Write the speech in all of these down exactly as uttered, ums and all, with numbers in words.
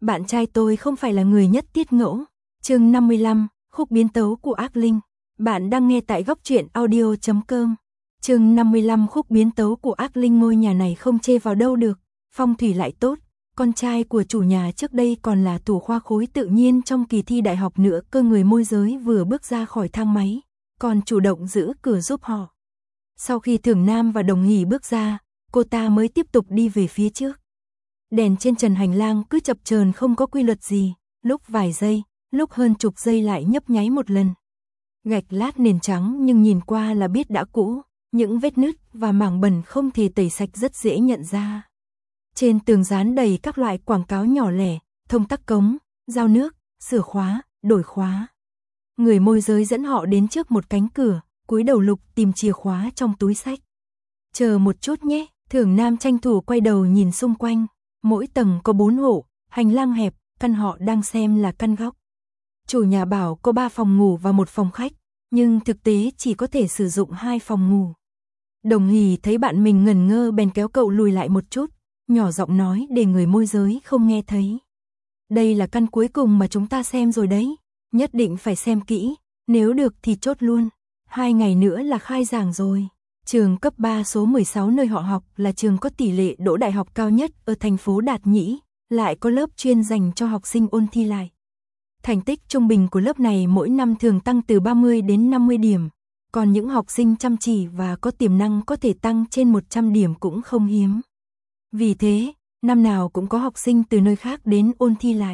Bạn trai tôi không phải là người nhất tiết ngẫu. Chương năm mươi lăm, khúc biến tấu của ác linh. Bạn đang nghe tại góc truyện audio chấm com. Chương năm mươi lăm, khúc biến tấu của ác linh. Ngôi nhà này không chê vào đâu được, phong thủy lại tốt. Con trai của chủ nhà trước đây còn là thủ khoa khối tự nhiên trong kỳ thi đại học nữa cơ. Người môi giới vừa bước ra khỏi thang máy, còn chủ động giữ cửa giúp họ. Sau khi Thưởng Nam và Đồng Hỷ bước ra, cô ta mới tiếp tục đi về phía trước. Đèn trên trần hành lang cứ chập chờn không có quy luật gì, lúc vài giây, lúc hơn chục giây lại nhấp nháy một lần. Gạch lát nền trắng nhưng nhìn qua là biết đã cũ, những vết nứt và mảng bẩn không thể tẩy sạch rất dễ nhận ra. Trên tường dán đầy các loại quảng cáo nhỏ lẻ, thông tắc cống, giao nước, sửa khóa, đổi khóa. Người môi giới dẫn họ đến trước một cánh cửa, cúi đầu lục tìm chìa khóa trong túi xách. Chờ một chút nhé, Thưởng Nam tranh thủ quay đầu nhìn xung quanh. Mỗi tầng có bốn hộ, hành lang hẹp, căn họ đang xem là căn góc. Chủ nhà bảo có ba phòng ngủ và một phòng khách, nhưng thực tế chỉ có thể sử dụng hai phòng ngủ. Đồng Hỷ thấy bạn mình ngẩn ngơ bèn kéo cậu lùi lại một chút, nhỏ giọng nói để người môi giới không nghe thấy. Đây là căn cuối cùng mà chúng ta xem rồi đấy, nhất định phải xem kỹ, nếu được thì chốt luôn. Hai ngày nữa là khai giảng rồi. Trường cấp ba số mười sáu nơi họ học là trường có tỷ lệ đỗ đại học cao nhất ở thành phố Đạt Nhĩ, lại có lớp chuyên dành cho học sinh ôn thi lại. Thành tích trung bình của lớp này mỗi năm thường tăng từ ba mươi đến năm mươi điểm, còn những học sinh chăm chỉ và có tiềm năng có thể tăng trên một trăm điểm cũng không hiếm. Vì thế, năm nào cũng có học sinh từ nơi khác đến ôn thi lại.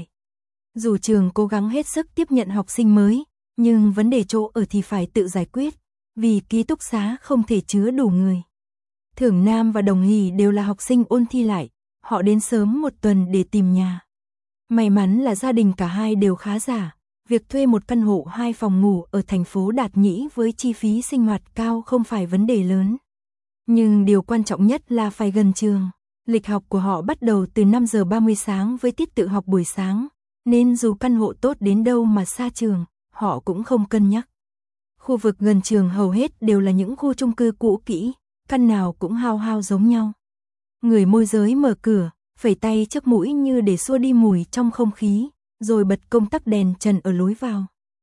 Dù trường cố gắng hết sức tiếp nhận học sinh mới, nhưng vấn đề chỗ ở thì phải tự giải quyết, vì ký túc xá không thể chứa đủ người. Thưởng Nam và Đồng Hỷ đều là học sinh ôn thi lại, họ đến sớm một tuần để tìm nhà. May mắn là gia đình cả hai đều khá giả, việc thuê một căn hộ hai phòng ngủ ở thành phố Đạt Nhĩ với chi phí sinh hoạt cao không phải vấn đề lớn. Nhưng điều quan trọng nhất là phải gần trường. Lịch học của họ bắt đầu từ năm giờ ba mươi sáng với tiết tự học buổi sáng, nên dù căn hộ tốt đến đâu mà xa trường, họ cũng không cân nhắc. Khu vực gần trường hầu hết đều là những khu chung cư cũ kỹ, căn nào cũng hao hao giống nhau. Người môi giới mở cửa, phẩy tay trước mũi như để xua đi mùi trong không khí, rồi bật công tắc đèn trần ở lối vào.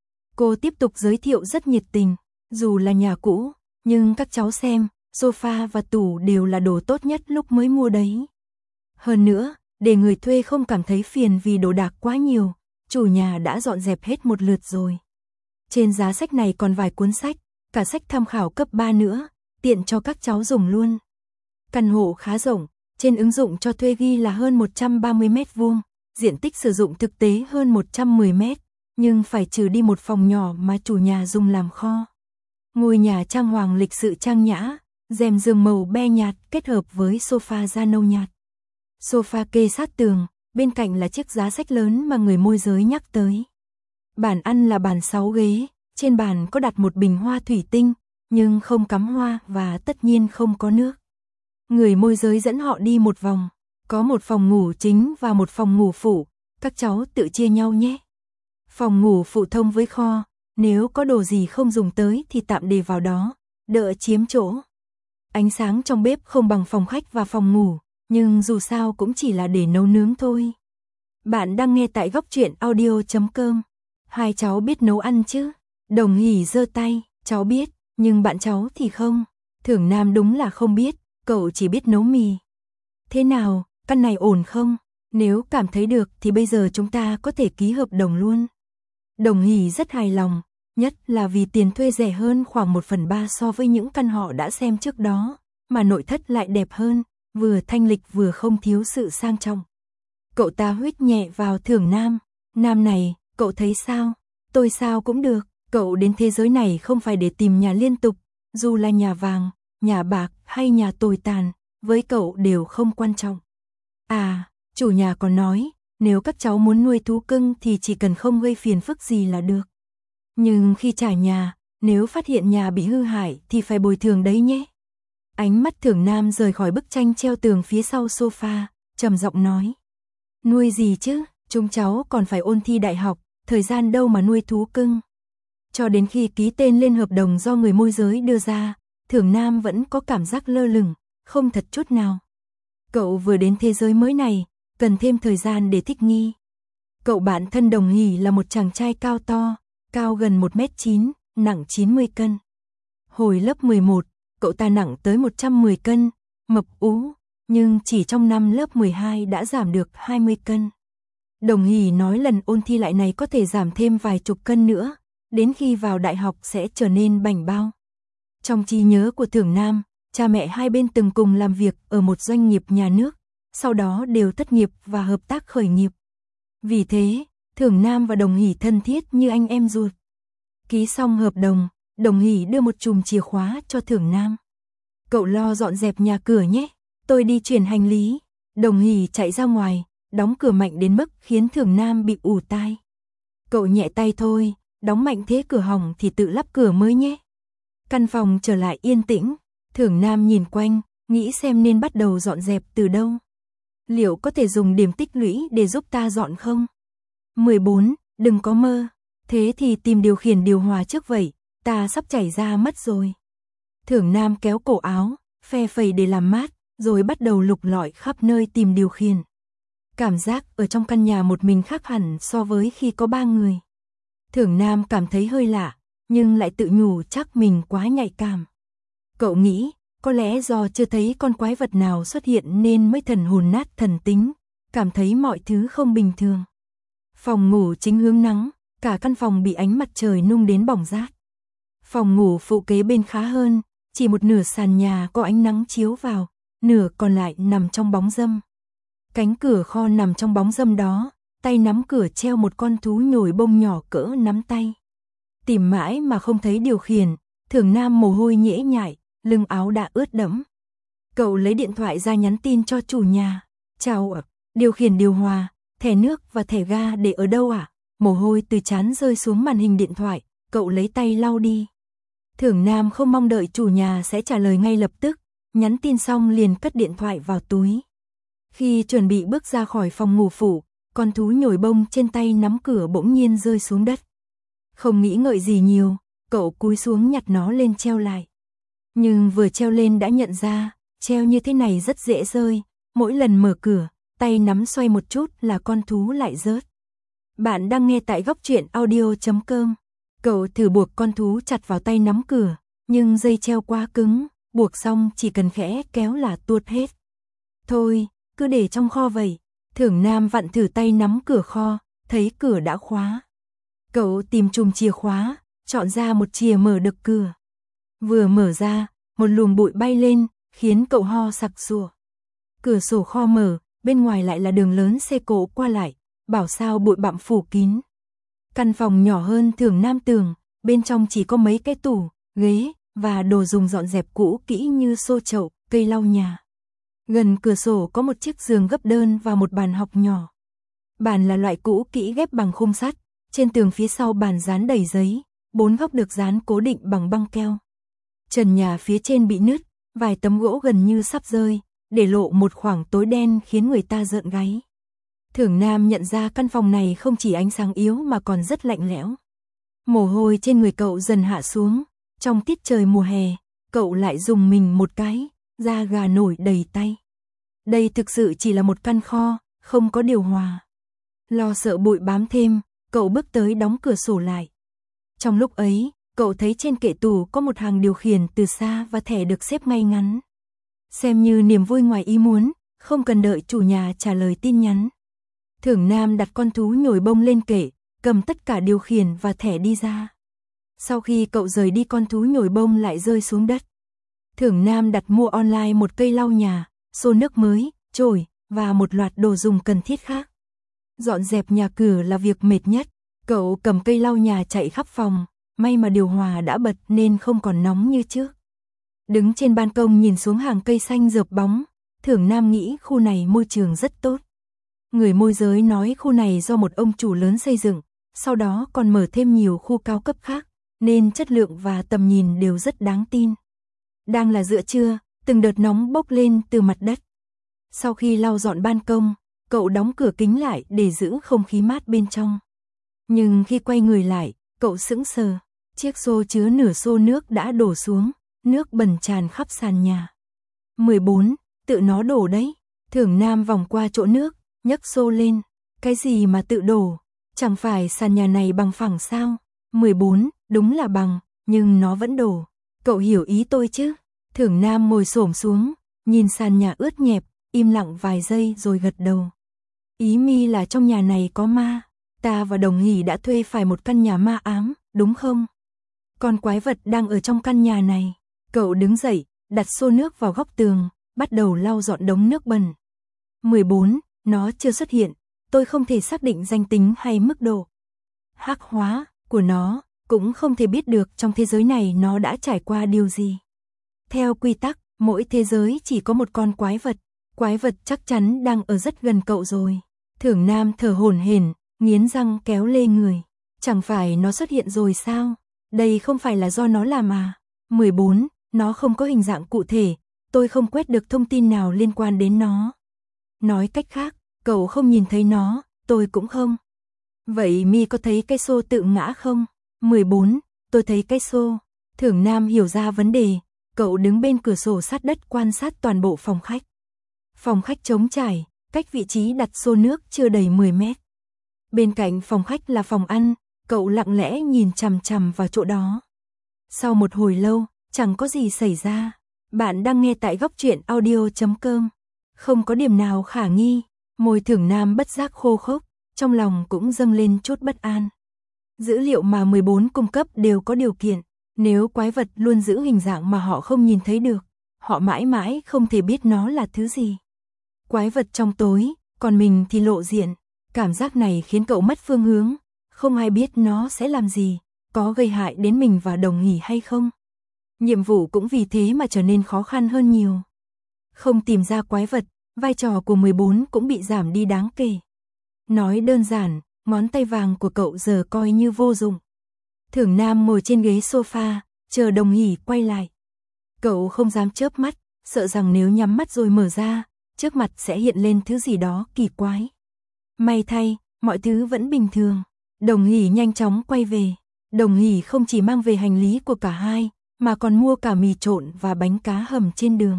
Cô tiếp tục giới thiệu rất nhiệt tình, dù là nhà cũ, nhưng các cháu xem, sofa và tủ đều là đồ tốt nhất lúc mới mua đấy. Hơn nữa, để người thuê không cảm thấy phiền vì đồ đạc quá nhiều, chủ nhà đã dọn dẹp hết một lượt rồi. Trên giá sách này còn vài cuốn sách, cả sách tham khảo cấp ba nữa, tiện cho các cháu dùng luôn. Căn hộ khá rộng, trên ứng dụng cho thuê ghi là hơn một trăm ba mươi mét vuông, diện tích sử dụng thực tế hơn một trăm mười mét, nhưng phải trừ đi một phòng nhỏ mà chủ nhà dùng làm kho. Ngôi nhà trang hoàng lịch sự trang nhã, rèm giường màu be nhạt kết hợp với sofa da nâu nhạt. Sofa kê sát tường, bên cạnh là chiếc giá sách lớn mà người môi giới nhắc tới. Bàn ăn là bàn sáu ghế, trên bàn có đặt một bình hoa thủy tinh, nhưng không cắm hoa và tất nhiên không có nước. Người môi giới dẫn họ đi một vòng, có một phòng ngủ chính và một phòng ngủ phụ, các cháu tự chia nhau nhé. Phòng ngủ phụ thông với kho, nếu có đồ gì không dùng tới thì tạm để vào đó, đỡ chiếm chỗ. Ánh sáng trong bếp không bằng phòng khách và phòng ngủ, nhưng dù sao cũng chỉ là để nấu nướng thôi. Bạn đang nghe tại góc truyện audio chấm com. Hai cháu biết nấu ăn chứ? Đồng Hỷ giơ tay, cháu biết, nhưng bạn cháu thì không. Thưởng Nam đúng là không biết, cậu chỉ biết nấu mì. Thế nào, căn này ổn không? Nếu cảm thấy được thì bây giờ chúng ta có thể ký hợp đồng luôn. Đồng Hỷ rất hài lòng, nhất là vì tiền thuê rẻ hơn khoảng một phần ba so với những căn họ đã xem trước đó, mà nội thất lại đẹp hơn, vừa thanh lịch vừa không thiếu sự sang trọng. Cậu ta huýt nhẹ vào Thưởng Nam, Nam này, cậu thấy sao? Tôi sao cũng được, cậu đến thế giới này không phải để tìm nhà liên tục, dù là nhà vàng, nhà bạc hay nhà tồi tàn, với cậu đều không quan trọng. À, chủ nhà còn nói, nếu các cháu muốn nuôi thú cưng thì chỉ cần không gây phiền phức gì là được. Nhưng khi trả nhà, nếu phát hiện nhà bị hư hại thì phải bồi thường đấy nhé. Ánh mắt Thưởng Nam rời khỏi bức tranh treo tường phía sau sofa, trầm giọng nói. Nuôi gì chứ, chúng cháu còn phải ôn thi đại học, thời gian đâu mà nuôi thú cưng. Cho đến khi ký tên lên hợp đồng do người môi giới đưa ra, Thưởng Nam vẫn có cảm giác lơ lửng, không thật chút nào. Cậu vừa đến thế giới mới này, cần thêm thời gian để thích nghi. Cậu bạn thân Đồng Hỷ là một chàng trai cao to, cao gần một mét chín, nặng chín mươi cân. Hồi lớp mười một, cậu ta nặng tới một trăm mười cân, mập ú, nhưng chỉ trong năm lớp mười hai đã giảm được hai mươi cân. Đồng Hỷ nói lần ôn thi lại này có thể giảm thêm vài chục cân nữa, đến khi vào đại học sẽ trở nên bảnh bao. Trong trí nhớ của Thưởng Nam, cha mẹ hai bên từng cùng làm việc ở một doanh nghiệp nhà nước, sau đó đều thất nghiệp và hợp tác khởi nghiệp. Vì thế, Thưởng Nam và Đồng Hỷ thân thiết như anh em ruột. Ký xong hợp đồng, Đồng Hỷ đưa một chùm chìa khóa cho Thưởng Nam. Cậu lo dọn dẹp nhà cửa nhé, tôi đi chuyển hành lý. Đồng Hỷ chạy ra ngoài, đóng cửa mạnh đến mức khiến Thưởng Nam bị ù tai. Cậu nhẹ tay thôi, đóng mạnh thế cửa hỏng thì tự lắp cửa mới nhé. Căn phòng trở lại yên tĩnh, Thưởng Nam nhìn quanh, nghĩ xem nên bắt đầu dọn dẹp từ đâu. Liệu có thể dùng điểm tích lũy để giúp ta dọn không? mười bốn, đừng có mơ. Thế thì tìm điều khiển điều hòa trước vậy, ta sắp chảy ra mất rồi. Thưởng Nam kéo cổ áo, phe phẩy để làm mát, rồi bắt đầu lục lọi khắp nơi tìm điều khiển. Cảm giác ở trong căn nhà một mình khác hẳn so với khi có ba người. Thưởng Nam cảm thấy hơi lạ, nhưng lại tự nhủ chắc mình quá nhạy cảm. Cậu nghĩ, có lẽ do chưa thấy con quái vật nào xuất hiện nên mới thần hồn nát thần tính, cảm thấy mọi thứ không bình thường. Phòng ngủ chính hướng nắng, cả căn phòng bị ánh mặt trời nung đến bỏng rát. Phòng ngủ phụ kế bên khá hơn, chỉ một nửa sàn nhà có ánh nắng chiếu vào, nửa còn lại nằm trong bóng râm. Cánh cửa kho nằm trong bóng râm đó, tay nắm cửa treo một con thú nhồi bông nhỏ cỡ nắm tay. Tìm mãi mà không thấy điều khiển, Thưởng Nam mồ hôi nhễ nhại, lưng áo đã ướt đẫm. Cậu lấy điện thoại ra nhắn tin cho chủ nhà. Chào ạ, điều khiển điều hòa, thẻ nước và thẻ ga để ở đâu ạ? Mồ hôi từ trán rơi xuống màn hình điện thoại, cậu lấy tay lau đi. Thưởng Nam không mong đợi chủ nhà sẽ trả lời ngay lập tức, nhắn tin xong liền cất điện thoại vào túi. Khi chuẩn bị bước ra khỏi phòng ngủ phụ, con thú nhồi bông trên tay nắm cửa bỗng nhiên rơi xuống đất. Không nghĩ ngợi gì nhiều, cậu cúi xuống nhặt nó lên treo lại. Nhưng vừa treo lên đã nhận ra, treo như thế này rất dễ rơi, mỗi lần mở cửa, tay nắm xoay một chút là con thú lại rớt. Bạn đang nghe tại góc truyện audio chấm com. Cậu thử buộc con thú chặt vào tay nắm cửa, nhưng dây treo quá cứng, buộc xong chỉ cần khẽ kéo là tuột hết. Thôi, cứ để trong kho vậy. Thưởng Nam vặn thử tay nắm cửa kho, thấy cửa đã khóa. Cậu tìm chùm chìa khóa, chọn ra một chìa mở được cửa. Vừa mở ra, một luồng bụi bay lên, khiến cậu ho sặc sụa. Cửa sổ kho mở, bên ngoài lại là đường lớn xe cộ qua lại, bảo sao bụi bặm phủ kín. Căn phòng nhỏ hơn Thưởng Nam tưởng, bên trong chỉ có mấy cái tủ, ghế và đồ dùng dọn dẹp cũ kỹ như xô chậu, cây lau nhà. Gần cửa sổ có một chiếc giường gấp đơn và một bàn học nhỏ. Bàn là loại cũ kỹ ghép bằng khung sắt, trên tường phía sau bàn dán đầy giấy, bốn góc được dán cố định bằng băng keo. Trần nhà phía trên bị nứt, vài tấm gỗ gần như sắp rơi, để lộ một khoảng tối đen khiến người ta rợn gáy. Thưởng Nam nhận ra căn phòng này không chỉ ánh sáng yếu mà còn rất lạnh lẽo. Mồ hôi trên người cậu dần hạ xuống, trong tiết trời mùa hè, cậu lại dùng mình một cái, da gà nổi đầy tay. Đây thực sự chỉ là một căn kho, không có điều hòa. Lo sợ bụi bám thêm, cậu bước tới đóng cửa sổ lại. Trong lúc ấy, cậu thấy trên kệ tủ có một hàng điều khiển từ xa và thẻ được xếp ngay ngắn. Xem như niềm vui ngoài ý muốn, không cần đợi chủ nhà trả lời tin nhắn. Thưởng Nam đặt con thú nhồi bông lên kệ, cầm tất cả điều khiển và thẻ đi ra. Sau khi cậu rời đi con thú nhồi bông lại rơi xuống đất. Thưởng Nam đặt mua online một cây lau nhà, xô nước mới, chổi và một loạt đồ dùng cần thiết khác. Dọn dẹp nhà cửa là việc mệt nhất, cậu cầm cây lau nhà chạy khắp phòng, may mà điều hòa đã bật nên không còn nóng như trước. Đứng trên ban công nhìn xuống hàng cây xanh rợp bóng, Thưởng Nam nghĩ khu này môi trường rất tốt. Người môi giới nói khu này do một ông chủ lớn xây dựng, sau đó còn mở thêm nhiều khu cao cấp khác, nên chất lượng và tầm nhìn đều rất đáng tin. Đang là giữa trưa, từng đợt nóng bốc lên từ mặt đất. Sau khi lau dọn ban công, cậu đóng cửa kính lại để giữ không khí mát bên trong. Nhưng khi quay người lại, cậu sững sờ, chiếc xô chứa nửa xô nước đã đổ xuống, nước bẩn tràn khắp sàn nhà. mười bốn, tự nó đổ đấy. Thưởng Nam vòng qua chỗ nước, nhấc xô lên, Cái gì mà tự đổ? Chẳng phải sàn nhà này bằng phẳng sao? mười bốn, đúng là bằng, nhưng nó vẫn đổ. Cậu hiểu ý tôi chứ? Thưởng Nam ngồi xổm xuống, nhìn sàn nhà ướt nhẹp, im lặng vài giây rồi gật đầu. Ý mi là trong nhà này có ma. Ta và Đồng Hỷ đã thuê phải một căn nhà ma ám, đúng không? Con quái vật đang ở trong căn nhà này. Cậu đứng dậy, đặt xô nước vào góc tường, bắt đầu lau dọn đống nước bẩn. mười bốn, nó chưa xuất hiện, tôi không thể xác định danh tính hay mức độ hắc hóa của nó, cũng không thể biết được trong thế giới này nó đã trải qua điều gì. Theo quy tắc, mỗi thế giới chỉ có một con quái vật, quái vật chắc chắn đang ở rất gần cậu rồi. Thưởng Nam thở hổn hển, nghiến răng kéo lê người. Chẳng phải nó xuất hiện rồi sao? Đây không phải là do nó làm à? mười bốn, nó không có hình dạng cụ thể, tôi không quét được thông tin nào liên quan đến nó. Nói cách khác, cậu không nhìn thấy nó, tôi cũng không. Vậy mi có thấy cái xô tự ngã không? mười bốn, tôi thấy cái xô. Thưởng Nam hiểu ra vấn đề, cậu đứng bên cửa sổ sát đất quan sát toàn bộ phòng khách. Phòng khách trống trải, cách vị trí đặt xô nước chưa đầy mười mét. Bên cạnh phòng khách là phòng ăn, cậu lặng lẽ nhìn chằm chằm vào chỗ đó. Sau một hồi lâu, chẳng có gì xảy ra. Bạn đang nghe tại góc truyện audio chấm com. Không có điểm nào khả nghi, môi Thưởng Nam bất giác khô khốc, trong lòng cũng dâng lên chút bất an. Dữ liệu mà mười bốn cung cấp đều có điều kiện, nếu quái vật luôn giữ hình dạng mà họ không nhìn thấy được, họ mãi mãi không thể biết nó là thứ gì. Quái vật trong tối, còn mình thì lộ diện, cảm giác này khiến cậu mất phương hướng, không ai biết nó sẽ làm gì, có gây hại đến mình và Đồng Hỷ hay không. Nhiệm vụ cũng vì thế mà trở nên khó khăn hơn nhiều. Không tìm ra quái vật, vai trò của mười bốn cũng bị giảm đi đáng kể. Nói đơn giản, ngón tay vàng của cậu giờ coi như vô dụng. Thưởng Nam ngồi trên ghế sofa, chờ Đồng Hỷ quay lại. Cậu không dám chớp mắt, sợ rằng nếu nhắm mắt rồi mở ra, trước mặt sẽ hiện lên thứ gì đó kỳ quái. May thay, mọi thứ vẫn bình thường. Đồng Hỷ nhanh chóng quay về. Đồng Hỷ không chỉ mang về hành lý của cả hai, mà còn mua cả mì trộn và bánh cá hầm trên đường.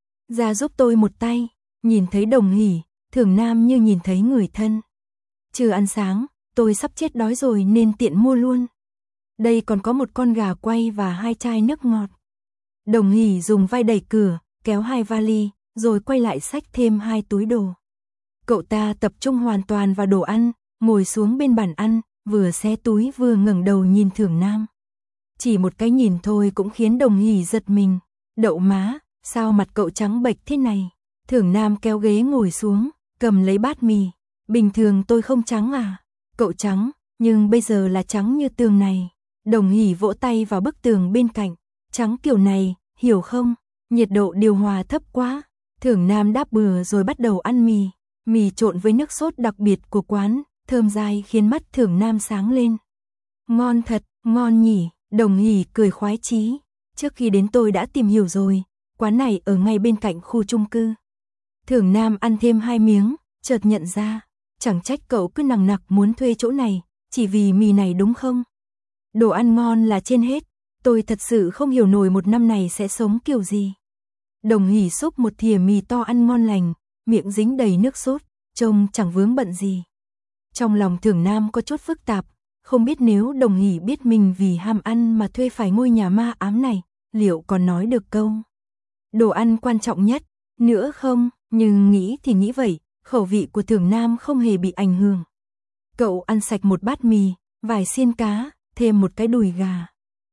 Ra giúp tôi một tay. Nhìn thấy Đồng Hỷ, Thưởng Nam như nhìn thấy người thân. Chưa ăn sáng, tôi sắp chết đói rồi nên tiện mua luôn. Đây còn có một con gà quay và hai chai nước ngọt. Đồng Hỷ dùng vai đẩy cửa, kéo hai vali, rồi quay lại xách thêm hai túi đồ. Cậu ta tập trung hoàn toàn vào đồ ăn, ngồi xuống bên bàn ăn, vừa xé túi vừa ngẩng đầu nhìn Thưởng Nam. Chỉ một cái nhìn thôi cũng khiến Đồng Hỷ giật mình. Đậu má, sao mặt cậu trắng bệch thế này? Thưởng Nam kéo ghế ngồi xuống, cầm lấy bát mì. Bình thường tôi không trắng à? Cậu trắng, nhưng bây giờ là trắng như tường này. Đồng Hỷ vỗ tay vào bức tường bên cạnh. Trắng kiểu này, hiểu không? Nhiệt độ điều hòa thấp quá. Thưởng Nam đáp bừa rồi bắt đầu ăn mì. Mì trộn với nước sốt đặc biệt của quán, thơm dai khiến mắt Thưởng Nam sáng lên. Ngon thật, ngon nhỉ, Đồng Hỷ cười khoái chí. Trước khi đến tôi đã tìm hiểu rồi, quán này ở ngay bên cạnh khu chung cư. Thưởng Nam ăn thêm hai miếng, chợt nhận ra, chẳng trách cậu cứ nằng nặc muốn thuê chỗ này, chỉ vì mì này đúng không? Đồ ăn ngon là trên hết, tôi thật sự không hiểu nổi một năm này sẽ sống kiểu gì. Đồng Hỷ xúc một thìa mì to ăn ngon lành, miệng dính đầy nước sốt, trông chẳng vướng bận gì. Trong lòng Thưởng Nam có chút phức tạp, không biết nếu Đồng Hỷ biết mình vì ham ăn mà thuê phải ngôi nhà ma ám này, liệu còn nói được câu đồ ăn quan trọng nhất nữa không? Nhưng nghĩ thì nghĩ vậy, khẩu vị của Thưởng Nam không hề bị ảnh hưởng. Cậu ăn sạch một bát mì, vài xiên cá, thêm một cái đùi gà.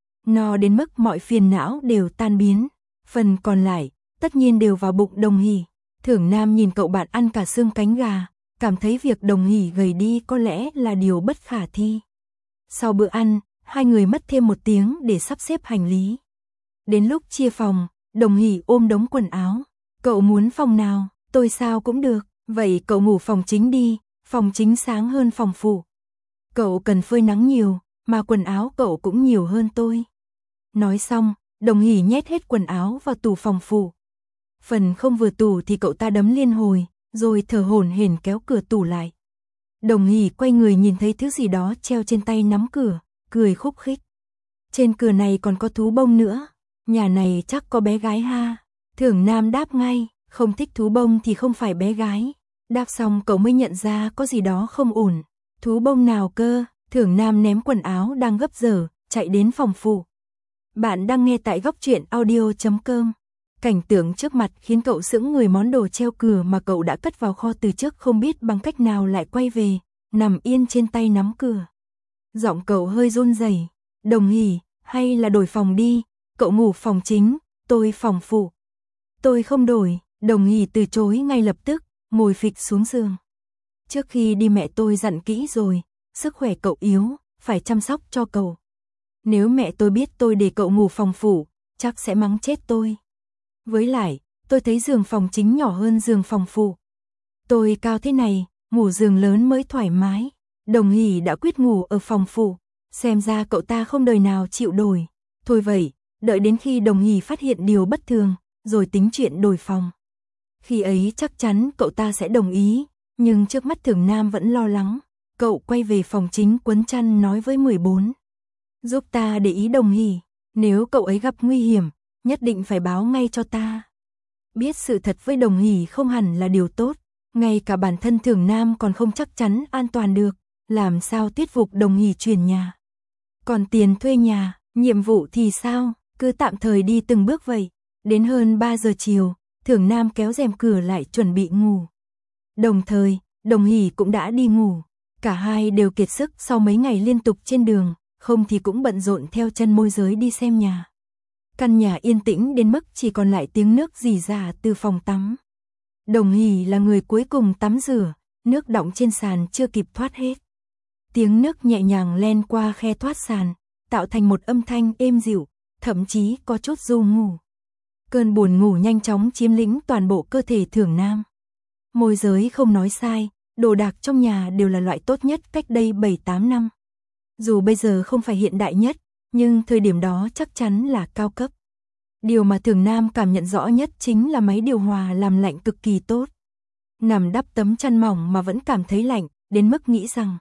No đến mức mọi phiền não đều tan biến, phần còn lại, tất nhiên đều vào bụng Đồng Hỷ. Thưởng Nam nhìn cậu bạn ăn cả xương cánh gà, cảm thấy việc Đồng Hỷ gầy đi có lẽ là điều bất khả thi. Sau bữa ăn, hai người mất thêm một tiếng để sắp xếp hành lý. Đến lúc chia phòng, Đồng Hỷ ôm đống quần áo. Cậu muốn phòng nào, tôi sao cũng được, vậy cậu ngủ phòng chính đi, phòng chính sáng hơn phòng phụ. Cậu cần phơi nắng nhiều, mà quần áo cậu cũng nhiều hơn tôi. Nói xong, Đồng Hỷ nhét hết quần áo vào tủ phòng phụ. Phần không vừa tủ thì cậu ta đấm liên hồi, rồi thở hổn hển kéo cửa tủ lại. Đồng Hỷ quay người nhìn thấy thứ gì đó treo trên tay nắm cửa, cười khúc khích. Trên cửa này còn có thú bông nữa, nhà này chắc có bé gái ha. Thưởng Nam đáp ngay, không thích thú bông thì không phải bé gái. Đáp xong cậu mới nhận ra có gì đó không ổn. Thú bông nào cơ? Thưởng Nam ném quần áo đang gấp dở, chạy đến phòng phụ. Bạn đang nghe tại góc truyện audio chấm com. Cảnh tượng trước mặt khiến cậu sững người, món đồ treo cửa mà cậu đã cất vào kho từ trước không biết bằng cách nào lại quay về, nằm yên trên tay nắm cửa. Giọng cậu hơi run rẩy. Đồng Hỷ, hay là đổi phòng đi, cậu ngủ phòng chính, tôi phòng phụ. Tôi không đổi. Đồng Hỷ từ chối ngay lập tức, ngồi phịch xuống giường. Trước khi đi mẹ tôi dặn kỹ rồi, sức khỏe cậu yếu, phải chăm sóc cho cậu. Nếu mẹ tôi biết tôi để cậu ngủ phòng phụ, chắc sẽ mắng chết tôi. Với lại, tôi thấy giường phòng chính nhỏ hơn giường phòng phụ. Tôi cao thế này, ngủ giường lớn mới thoải mái. Đồng Hỷ đã quyết ngủ ở phòng phụ, xem ra cậu ta không đời nào chịu đổi. Thôi vậy, đợi đến khi Đồng Hỷ phát hiện điều bất thường, rồi tính chuyện đổi phòng. Khi ấy chắc chắn cậu ta sẽ đồng ý, nhưng trước mắt Thưởng Nam vẫn lo lắng. Cậu quay về phòng chính quấn chăn nói với mười bốn. Giúp ta để ý Đồng Hỷ, nếu cậu ấy gặp nguy hiểm, nhất định phải báo ngay cho ta. Biết sự thật với Đồng Hỷ không hẳn là điều tốt, ngay cả bản thân Thưởng Nam còn không chắc chắn an toàn được, làm sao thuyết phục Đồng Hỷ chuyển nhà. Còn tiền thuê nhà, nhiệm vụ thì sao, cứ tạm thời đi từng bước vậy. Đến hơn ba giờ chiều, Thưởng Nam kéo rèm cửa lại chuẩn bị ngủ. Đồng thời, Đồng Hỷ cũng đã đi ngủ. Cả hai đều kiệt sức sau mấy ngày liên tục trên đường, không thì cũng bận rộn theo chân môi giới đi xem nhà. Căn nhà yên tĩnh đến mức chỉ còn lại tiếng nước rỉ rả từ phòng tắm. Đồng Hỷ là người cuối cùng tắm rửa, nước đọng trên sàn chưa kịp thoát hết. Tiếng nước nhẹ nhàng len qua khe thoát sàn, tạo thành một âm thanh êm dịu, thậm chí có chút ru ngủ. Cơn buồn ngủ nhanh chóng chiếm lĩnh toàn bộ cơ thể Thưởng Nam. Môi giới không nói sai, đồ đạc trong nhà đều là loại tốt nhất cách đây bảy tám năm. Dù bây giờ không phải hiện đại nhất, nhưng thời điểm đó chắc chắn là cao cấp. Điều mà Thưởng Nam cảm nhận rõ nhất chính là máy điều hòa làm lạnh cực kỳ tốt. Nằm đắp tấm chăn mỏng mà vẫn cảm thấy lạnh, đến mức nghĩ rằng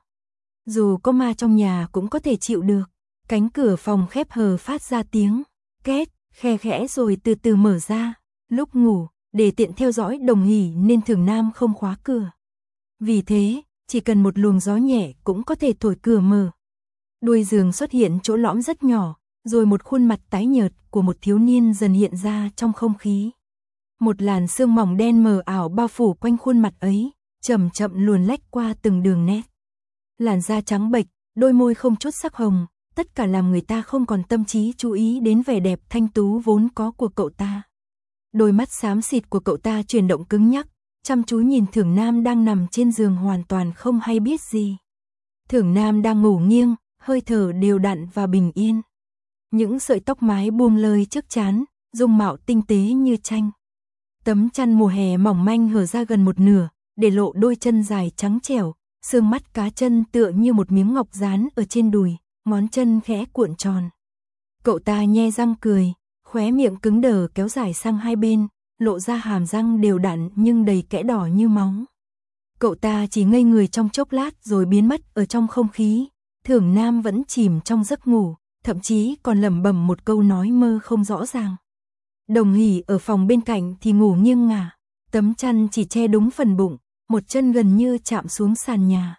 dù có ma trong nhà cũng có thể chịu được. Cánh cửa phòng khép hờ phát ra tiếng két, khe khẽ rồi từ từ mở ra. Lúc ngủ, để tiện theo dõi Đồng Hỷ nên Thưởng Nam không khóa cửa. Vì thế, chỉ cần một luồng gió nhẹ cũng có thể thổi cửa mở. Đuôi giường xuất hiện chỗ lõm rất nhỏ, rồi một khuôn mặt tái nhợt của một thiếu niên dần hiện ra trong không khí. Một làn sương mỏng đen mờ ảo bao phủ quanh khuôn mặt ấy, chậm chậm luồn lách qua từng đường nét. Làn da trắng bệch, đôi môi không chút sắc hồng, tất cả làm người ta không còn tâm trí chú ý đến vẻ đẹp thanh tú vốn có của cậu ta. Đôi mắt xám xịt của cậu ta chuyển động cứng nhắc, chăm chú nhìn Thưởng Nam đang nằm trên giường hoàn toàn không hay biết gì. Thưởng Nam đang ngủ nghiêng, hơi thở đều đặn và bình yên. Những sợi tóc mái buông lơi trước trán, dung mạo tinh tế như tranh. Tấm chăn mùa hè mỏng manh hở ra gần một nửa, để lộ đôi chân dài trắng trẻo, xương mắt cá chân tựa như một miếng ngọc dán ở trên đùi, ngón chân khẽ cuộn tròn. Cậu ta nhe răng cười, khóe miệng cứng đờ kéo dài sang hai bên, lộ ra hàm răng đều đặn nhưng đầy kẽ đỏ như máu. Cậu ta chỉ ngây người trong chốc lát rồi biến mất ở trong không khí. Thưởng Nam vẫn chìm trong giấc ngủ, thậm chí còn lẩm bẩm một câu nói mơ không rõ ràng. Đồng Hỷ ở phòng bên cạnh thì ngủ nghiêng ngả, tấm chăn chỉ che đúng phần bụng, một chân gần như chạm xuống sàn nhà.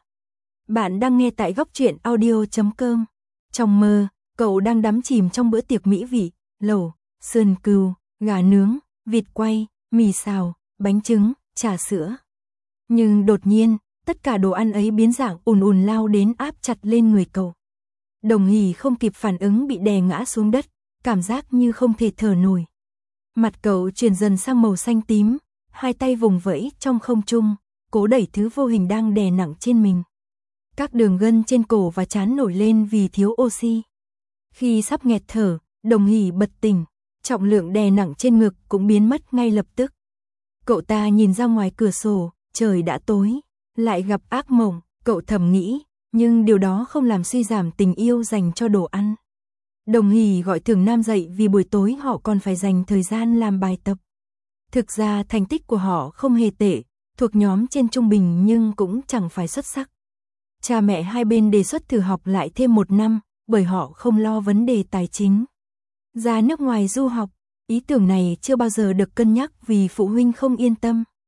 Bạn đang nghe tại góc truyện audio chấm com. Trong mơ, cậu đang đắm chìm trong bữa tiệc mỹ vị, lẩu, sườn cừu, gà nướng, vịt quay, mì xào, bánh trứng, trà sữa. Nhưng đột nhiên, tất cả đồ ăn ấy biến dạng ùn ùn lao đến áp chặt lên người cậu. Đồng Hỷ không kịp phản ứng bị đè ngã xuống đất, cảm giác như không thể thở nổi. Mặt cậu chuyển dần sang màu xanh tím, hai tay vùng vẫy trong không trung, cố đẩy thứ vô hình đang đè nặng trên mình. Các đường gân trên cổ và trán nổi lên vì thiếu oxy. Khi sắp nghẹt thở, Đồng Hỷ bật tỉnh, trọng lượng đè nặng trên ngực cũng biến mất ngay lập tức. Cậu ta nhìn ra ngoài cửa sổ, trời đã tối, lại gặp ác mộng, cậu thầm nghĩ, nhưng điều đó không làm suy giảm tình yêu dành cho đồ ăn. Đồng Hỷ gọi Thưởng Nam dậy vì buổi tối họ còn phải dành thời gian làm bài tập. Thực ra thành tích của họ không hề tệ, thuộc nhóm trên trung bình nhưng cũng chẳng phải xuất sắc. Cha mẹ hai bên đề xuất thử học lại thêm một năm, bởi họ không lo vấn đề tài chính. Ra nước ngoài du học, ý tưởng này chưa bao giờ được cân nhắc vì phụ huynh không yên tâm.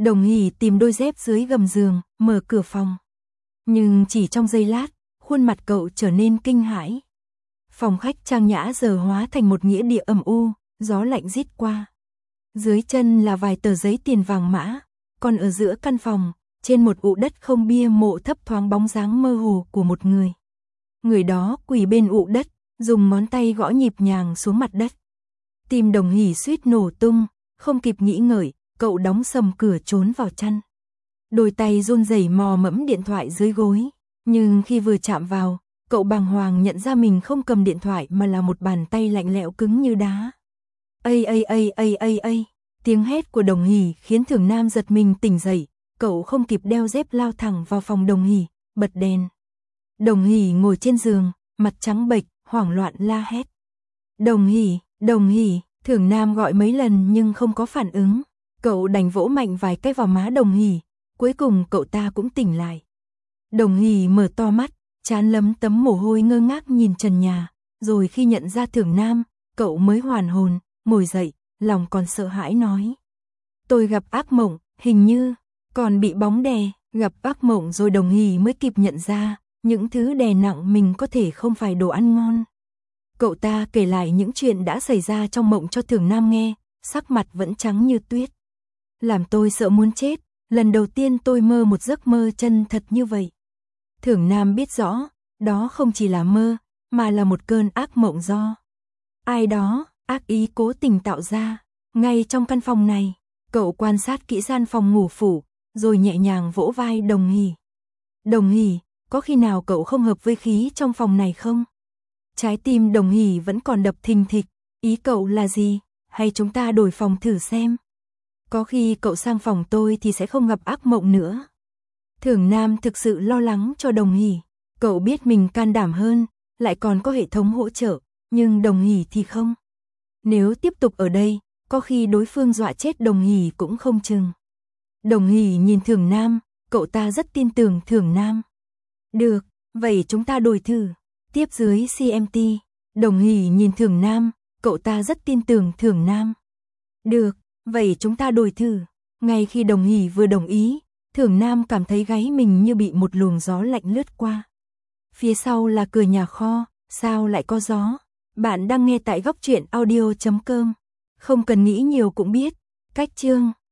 Đồng Hỷ tìm đôi dép dưới gầm giường, mở cửa phòng. Nhưng chỉ trong giây lát, khuôn mặt cậu trở nên kinh hãi. Phòng khách trang nhã giờ hóa thành một nghĩa địa âm u, gió lạnh rít qua. Dưới chân là vài tờ giấy tiền vàng mã, còn ở giữa căn phòng, trên một ụ đất không bia mộ thấp thoáng bóng dáng mơ hồ của một người. Người đó quỳ bên ụ đất, dùng ngón tay gõ nhịp nhàng xuống mặt đất. Tim Đồng Hỷ suýt nổ tung, không kịp nghĩ ngợi, cậu đóng sầm cửa trốn vào chăn. Đôi tay run rẩy mò mẫm điện thoại dưới gối, nhưng khi vừa chạm vào, cậu bàng hoàng nhận ra mình không cầm điện thoại mà là một bàn tay lạnh lẽo cứng như đá. Ây ây ây ây ây ây, tiếng hét của Đồng Hỷ khiến Thường Nam giật mình tỉnh dậy, cậu không kịp đeo dép lao thẳng vào phòng Đồng Hỷ, bật đèn. Đồng Hỷ ngồi trên giường, mặt trắng bệch, hoảng loạn la hét. Đồng Hỷ, Đồng Hỷ, Thường Nam gọi mấy lần nhưng không có phản ứng, cậu đành vỗ mạnh vài cái vào má Đồng Hỷ, cuối cùng cậu ta cũng tỉnh lại. Đồng Hỷ mở to mắt, trán lấm tấm mồ hôi ngơ ngác nhìn trần nhà, rồi khi nhận ra Thường Nam, cậu mới hoàn hồn, ngồi dậy, lòng còn sợ hãi nói. Tôi gặp ác mộng, hình như, còn bị bóng đè, gặp ác mộng rồi Đồng Hỷ mới kịp nhận ra, những thứ đè nặng mình có thể không phải đồ ăn ngon. Cậu ta kể lại những chuyện đã xảy ra trong mộng cho Thường Nam nghe, sắc mặt vẫn trắng như tuyết. Làm tôi sợ muốn chết, lần đầu tiên tôi mơ một giấc mơ chân thật như vậy. Thường Nam biết rõ, đó không chỉ là mơ, mà là một cơn ác mộng do ai đó, ác ý cố tình tạo ra. Ngay trong căn phòng này, cậu quan sát kỹ gian phòng ngủ phủ, rồi nhẹ nhàng vỗ vai Đồng Hỷ. Đồng Hỷ, có khi nào cậu không hợp với khí trong phòng này không? Trái tim Đồng Hỷ vẫn còn đập thình thịch, ý cậu là gì, hay chúng ta đổi phòng thử xem? Có khi cậu sang phòng tôi thì sẽ không gặp ác mộng nữa. Thường Nam thực sự lo lắng cho Đồng Hỷ, cậu biết mình can đảm hơn, lại còn có hệ thống hỗ trợ, nhưng Đồng Hỷ thì không. Nếu tiếp tục ở đây, có khi đối phương dọa chết Đồng Hỷ cũng không chừng. Đồng Hỷ nhìn Thường Nam, cậu ta rất tin tưởng Thường Nam. Được, vậy chúng ta đổi thử. Tiếp dưới xê em tê, Đồng Hỷ nhìn Thường Nam, cậu ta rất tin tưởng Thường Nam. Được, vậy chúng ta đổi thử. Ngay khi Đồng Hỷ vừa đồng ý, Thường Nam cảm thấy gáy mình như bị một luồng gió lạnh lướt qua. Phía sau là cửa nhà kho, sao lại có gió? Bạn đang nghe tại góc truyện audio chấm com. Không cần nghĩ nhiều cũng biết, cách chương.